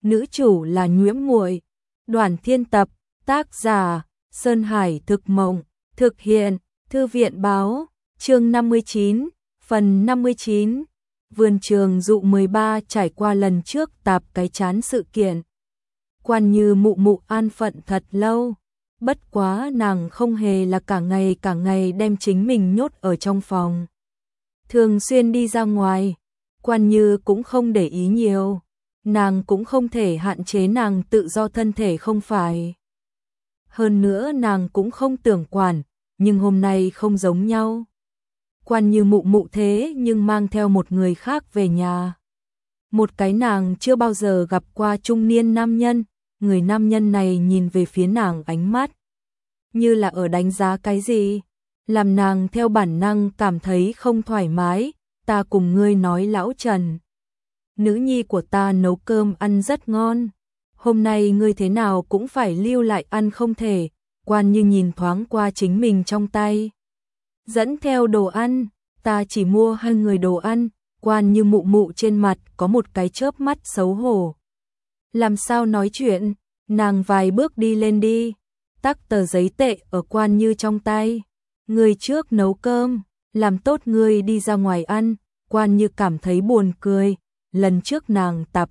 nữ chủ là Nhuễm Muội. Đoàn Thiên tập, tác giả Sơn Hải Thực Mộng, thực hiện Thư viện Báo, chương 59, phần 59. Vườn trường dụ 13 trải qua lần trước tạp cái chán sự kiện. Quan Như mụ mụ an phận thật lâu, bất quá nàng không hề là cả ngày đem chính mình nhốt ở trong phòng. Thường xuyên đi ra ngoài, Quan Như cũng không để ý nhiều, nàng cũng không thể hạn chế nàng tự do thân thể không phải. Hơn nữa nàng cũng không tưởng quản, nhưng hôm nay không giống nhau. Quan Như mụ mụ thế nhưng mang theo một người khác về nhà. Một cái nàng chưa bao giờ gặp qua trung niên nam nhân, người nam nhân này nhìn về phía nàng ánh mắt như là ở đánh giá cái gì, làm nàng theo bản năng cảm thấy không thoải mái. Ta cùng ngươi nói lão Trần, nữ nhi của ta nấu cơm ăn rất ngon, hôm nay ngươi thế nào cũng phải lưu lại ăn không thể. Quan Như nhìn thoáng qua chính mình trong tay, dẫn theo đồ ăn, ta chỉ mua 2 người đồ ăn. Quan Như mụ mụ trên mặt có một cái chớp mắt xấu hổ. Làm sao nói chuyện, nàng vài bước đi lên đi, tắc tờ giấy tệ ở Quan Như trong tay. Ngươi trước nấu cơm, làm tốt ngươi đi ra ngoài ăn. Quan Như cảm thấy buồn cười, lần trước nàng tạp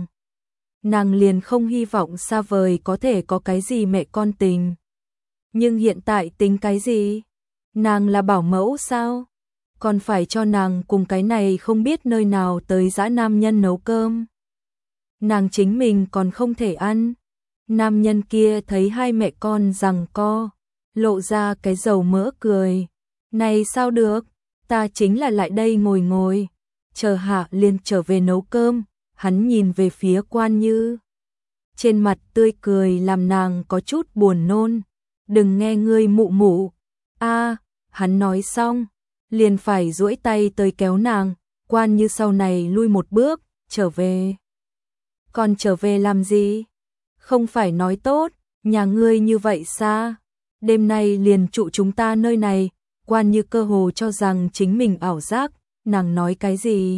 nàng liền không hy vọng xa vời có thể có cái gì mẹ con tình. Nhưng hiện tại tính cái gì? Nàng là bảo mẫu sao? Còn phải cho nàng cùng cái này không biết nơi nào tới dã nam nhân nấu cơm. Nàng chính mình còn không thể ăn. Nam nhân kia thấy hai mẹ con giằng co, lộ ra cái dầu mỡ cười. Này sao được, ta chính là lại đây ngồi, chờ hạ liền trở về nấu cơm. Hắn nhìn về phía Quan Như, trên mặt tươi cười làm nàng có chút buồn nôn. Đừng nghe ngươi mụ mụ. Hắn nói xong, liền phải duỗi tay tới kéo nàng. Quan Như sau này lui một bước, trở về. Còn trở về làm gì? Không phải nói tốt, nhà ngươi như vậy xa, đêm nay liền trụ chúng ta nơi này. Quan Như cơ hồ cho rằng chính mình ảo giác, nàng nói cái gì?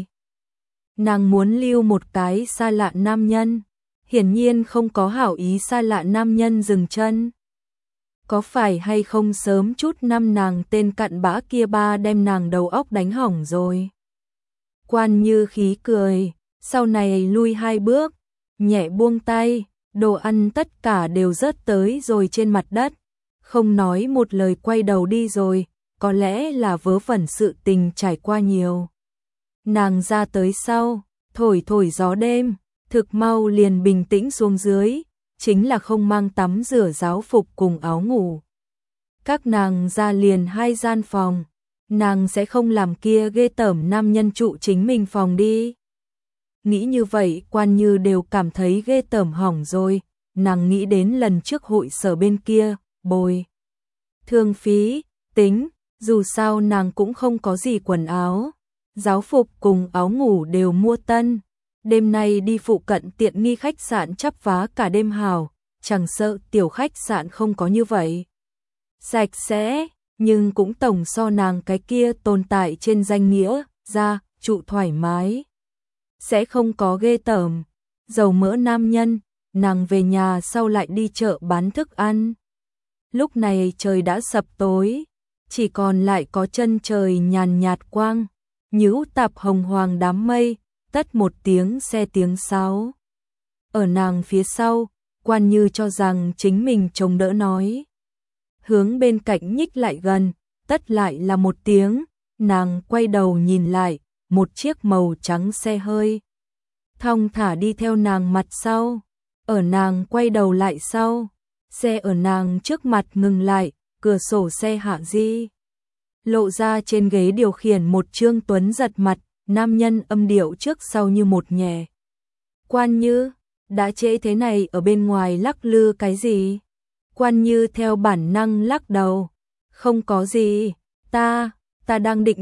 Nàng muốn lưu một cái xa lạ nam nhân, hiển nhiên không có hảo ý. Xa lạ nam nhân dừng chân. Có phải hay không sớm chút năm nàng tên cặn bã kia ba đem nàng đầu óc đánh hỏng rồi? Quan Như khí cười, sau này lui 2 bước, nhẹ buông tay, đồ ăn tất cả đều rớt tới rồi trên mặt đất, không nói một lời quay đầu đi rồi. Có lẽ là vớ vẩn sự tình trải qua nhiều. Nàng ra tới sau, thổi gió đêm, thực mau liền bình tĩnh xuống dưới, chính là không mang tắm rửa giáo phục cùng áo ngủ. Các nàng ra liền 2 gian phòng, nàng sẽ không làm kia ghê tởm nam nhân trụ chính mình phòng đi. Nghĩ như vậy Quan Như đều cảm thấy ghê tởm hỏng rồi. Nàng nghĩ đến lần trước hội sở bên kia, bồi thường phí, tính, dù sao nàng cũng không có gì quần áo, giáo phục cùng áo ngủ đều mua tân. Đêm nay đi phụ cận tiện nghi khách sạn chắp vá cả đêm hào, chẳng sợ tiểu khách sạn không có như vậy sạch sẽ, nhưng cũng tổng so nàng cái kia tồn tại trên danh nghĩa ra trụ thoải mái. Sẽ không có ghê tởm. Dầu mỡ nam nhân, nàng về nhà sau lại đi chợ bán thức ăn. Lúc này trời đã sập tối, chỉ còn lại có chân trời nhàn nhạt quang, nhũ tạp hồng hoàng đám mây. Tất một tiếng xe tiếng sáo. Ở nàng phía sau, Quan Như cho rằng chính mình chống đỡ nói. Hướng bên cạnh nhích lại gần, tất lại là một tiếng. Nàng quay đầu nhìn lại, một chiếc màu trắng xe hơi thong thả đi theo nàng mặt sau. Ở nàng quay đầu lại sau, xe ở nàng trước mặt ngừng lại, cửa sổ xe hạ di, lộ ra trên ghế điều khiển một trương tuấn giật mặt. Nam nhân âm điệu trước sau như một nhẹ. Quan Như, đã trễ thế này ở bên ngoài lắc lư cái gì? Quan Như theo bản năng lắc đầu. Không có gì, ta đang định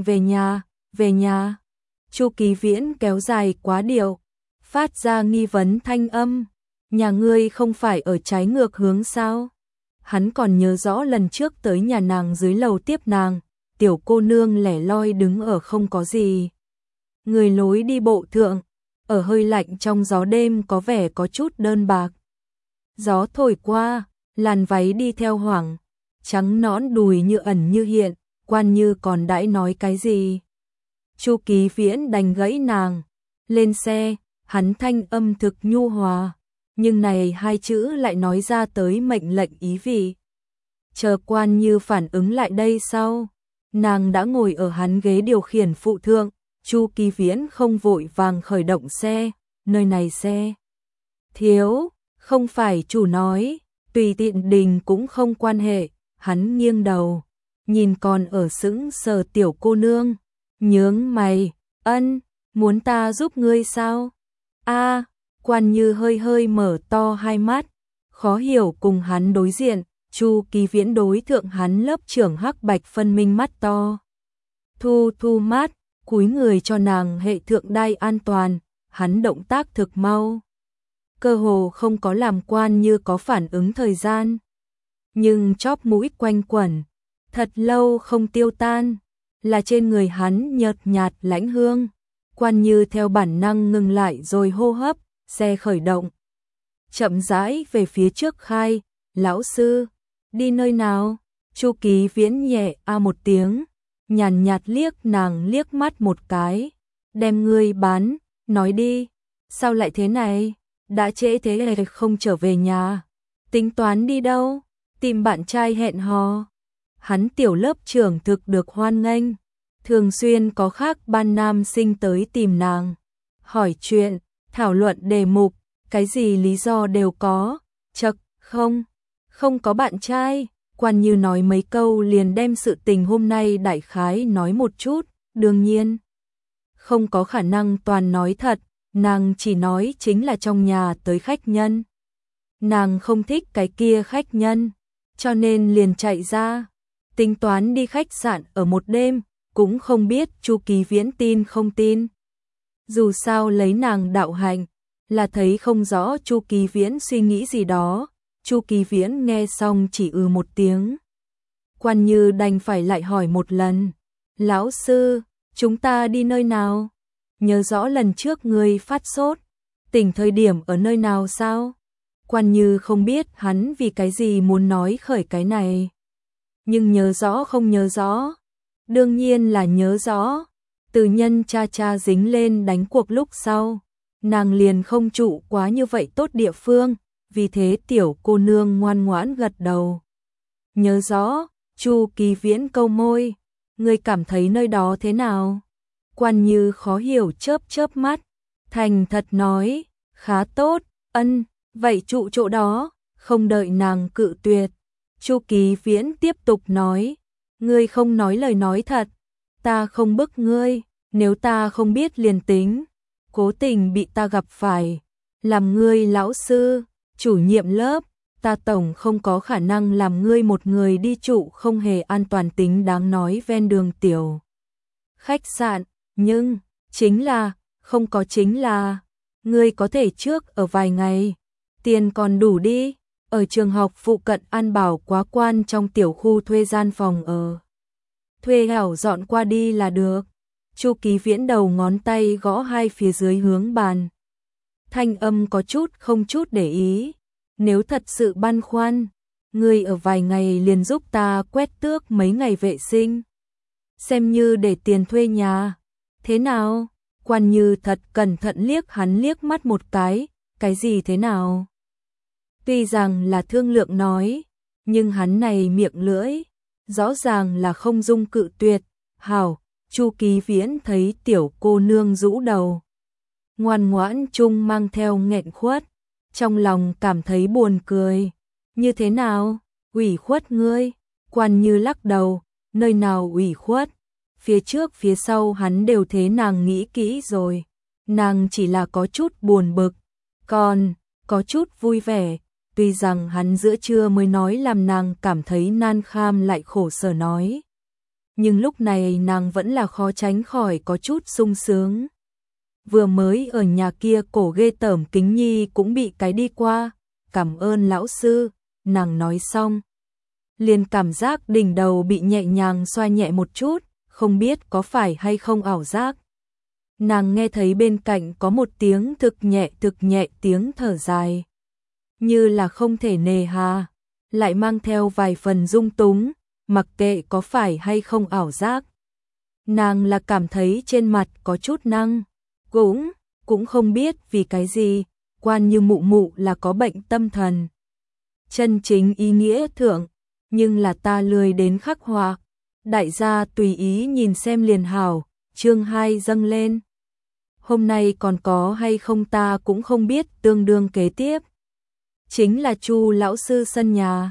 về nhà. Chu Kỳ Viễn kéo dài quá điệu, phát ra nghi vấn thanh âm. Nhà ngươi không phải ở trái ngược hướng sao? Hắn còn nhớ rõ lần trước tới nhà nàng dưới lầu tiếp nàng, tiểu cô nương lẻ loi đứng ở không có gì người lối đi bộ thượng, ở hơi lạnh trong gió đêm có vẻ có chút đơn bạc. Gió thổi qua, làn váy đi theo hoảng, trắng nõn đùi như ẩn như hiện, Quan Như còn đãi nói cái gì. Chu Kỳ Viễn đành gãy nàng, lên xe, hắn thanh âm thực nhu hòa, nhưng này hai chữ lại nói ra tới mệnh lệnh ý vị. Chờ Quan Như phản ứng lại đây sau, nàng đã ngồi ở hắn ghế điều khiển phụ thượng, Chu Kỳ Viễn không vội vàng khởi động xe, nơi này xe thiếu, không phải chủ nói, tùy tiện đình cũng không quan hệ, hắn nghiêng đầu, nhìn còn ở sững sờ tiểu cô nương, nhướng mày, ân, muốn ta giúp ngươi sao? A, Quan Như hơi hơi mở to hai mắt, khó hiểu cùng hắn đối diện, Chu Kỳ Viễn đối thượng hắn lớp trưởng hắc bạch phân minh mắt to. Thu mắt, cúi người cho nàng hệ thượng đai an toàn, hắn động tác thực mau. Cơ hồ không có làm Quan Như có phản ứng thời gian. Nhưng chóp mũi quanh quẩn, thật lâu không tiêu tan, là trên người hắn nhợt nhạt lãnh hương. Quan Như theo bản năng ngừng lại rồi hô hấp, xe khởi động. Chậm rãi về phía trước khai, lão sư, đi nơi nào? Chu Kỳ Viễn nhẹ một tiếng, nhàn nhạt liếc nàng liếc mắt một cái, đem ngươi bán, nói đi, sao lại thế này? Đã trễ thế này không trở về nhà, tính toán đi đâu? Tìm bạn trai hẹn hò. Hắn tiểu lớp trưởng thực được hoan nghênh, thường xuyên có khác ban nam sinh tới tìm nàng, hỏi chuyện, thảo luận đề mục, cái gì lý do đều có. Chậc, không có bạn trai. Quan Như nói mấy câu liền đem sự tình hôm nay đại khái nói một chút, đương nhiên không có khả năng toàn nói thật, nàng chỉ nói chính là trong nhà tới khách nhân. Nàng không thích cái kia khách nhân, cho nên liền chạy ra, tính toán đi khách sạn ở một đêm, cũng không biết Chu Kỳ Viễn tin không tin. Dù sao lấy nàng đạo hạnh, là thấy không rõ Chu Kỳ Viễn suy nghĩ gì đó. Chu Kỳ Viễn nghe xong chỉ một tiếng. Quan Như đành phải lại hỏi một lần. Lão sư, chúng ta đi nơi nào? Nhớ rõ lần trước ngươi phát sốt, tỉnh thời điểm ở nơi nào sao? Quan Như không biết hắn vì cái gì muốn nói khởi cái này. Nhưng nhớ rõ không nhớ rõ? Đương nhiên là nhớ rõ. Từ nhân cha dính lên đánh cuộc lúc sau, nàng liền không trụ quá như vậy tốt địa phương. Vì thế tiểu cô nương ngoan ngoãn gật đầu. Nhớ rõ, Chu Kỳ Viễn câu môi, ngươi cảm thấy nơi đó thế nào? Quan Như khó hiểu chớp mắt, thành thật nói, khá tốt, ân, vậy trụ chỗ đó, không đợi nàng cự tuyệt. Chu Kỳ Viễn tiếp tục nói, ngươi không nói lời nói thật, ta không bức ngươi, nếu ta không biết liền tính, cố tình bị ta gặp phải, làm ngươi lão sư, chủ nhiệm lớp, ta tổng không có khả năng làm ngươi một người đi trụ không hề an toàn tính đáng nói ven đường tiểu khách sạn, nhưng chính là ngươi có thể trước ở vài ngày, tiền còn đủ đi, ở trường học phụ cận An Bảo Quá Quan trong tiểu khu thuê gian phòng ở. Thuê hảo dọn qua đi là được. Chu Kỳ Viễn đầu ngón tay gõ hai phía dưới hướng bàn. Thanh âm có chút không chút để ý. Nếu thật sự băn khoăn, ngươi ở vài ngày liền giúp ta quét tước mấy ngày vệ sinh. Xem như để tiền thuê nhà. Thế nào? Quan Như thật cẩn thận liếc hắn liếc mắt một cái gì thế nào? Tuy rằng là thương lượng nói, nhưng hắn này miệng lưỡi, rõ ràng là không dung cự tuyệt. Hảo, Chu Kỳ Viễn thấy tiểu cô nương rũ đầu, ngoan ngoãn chung mang theo nghẹn khuất, trong lòng cảm thấy buồn cười. Như thế nào? Ủy khuất ngươi? Quan Như lắc đầu, nơi nào ủy khuất? Phía trước phía sau hắn đều thế nàng nghĩ kỹ rồi. Nàng chỉ là có chút buồn bực, còn có chút vui vẻ. Tuy rằng hắn giữa trưa mới nói làm nàng cảm thấy nan kham lại khổ sở nói. Nhưng lúc này nàng vẫn là khó tránh khỏi có chút sung sướng. Vừa mới ở nhà kia cổ ghê tởm Kính Nhi cũng bị cái đi qua. Cảm ơn lão sư, nàng nói xong. Liền cảm giác đỉnh đầu bị nhẹ nhàng xoa nhẹ một chút, không biết có phải hay không ảo giác. Nàng nghe thấy bên cạnh có một tiếng thực nhẹ tiếng thở dài. Như là không thể nề hà, lại mang theo vài phần dung túng, mặc kệ có phải hay không ảo giác. Nàng là cảm thấy trên mặt có chút năng, cũng không biết vì cái gì, Quan Như Mụ Mụ là có bệnh tâm thần. Chân chính ý nghĩa thượng, nhưng là ta lười đến khắc họa. Đại gia tùy ý nhìn xem liền hảo, chương 2 dâng lên. Hôm nay còn có hay không ta cũng không biết, tương đương kế tiếp. Chính là Chu lão sư sân nhà.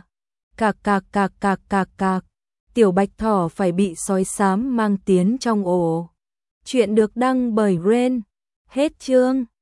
Cạc. Tiểu bạch thỏ phải bị sói xám mang tiến trong ổ. Chuyện được đăng bởi Ren. Hết chương.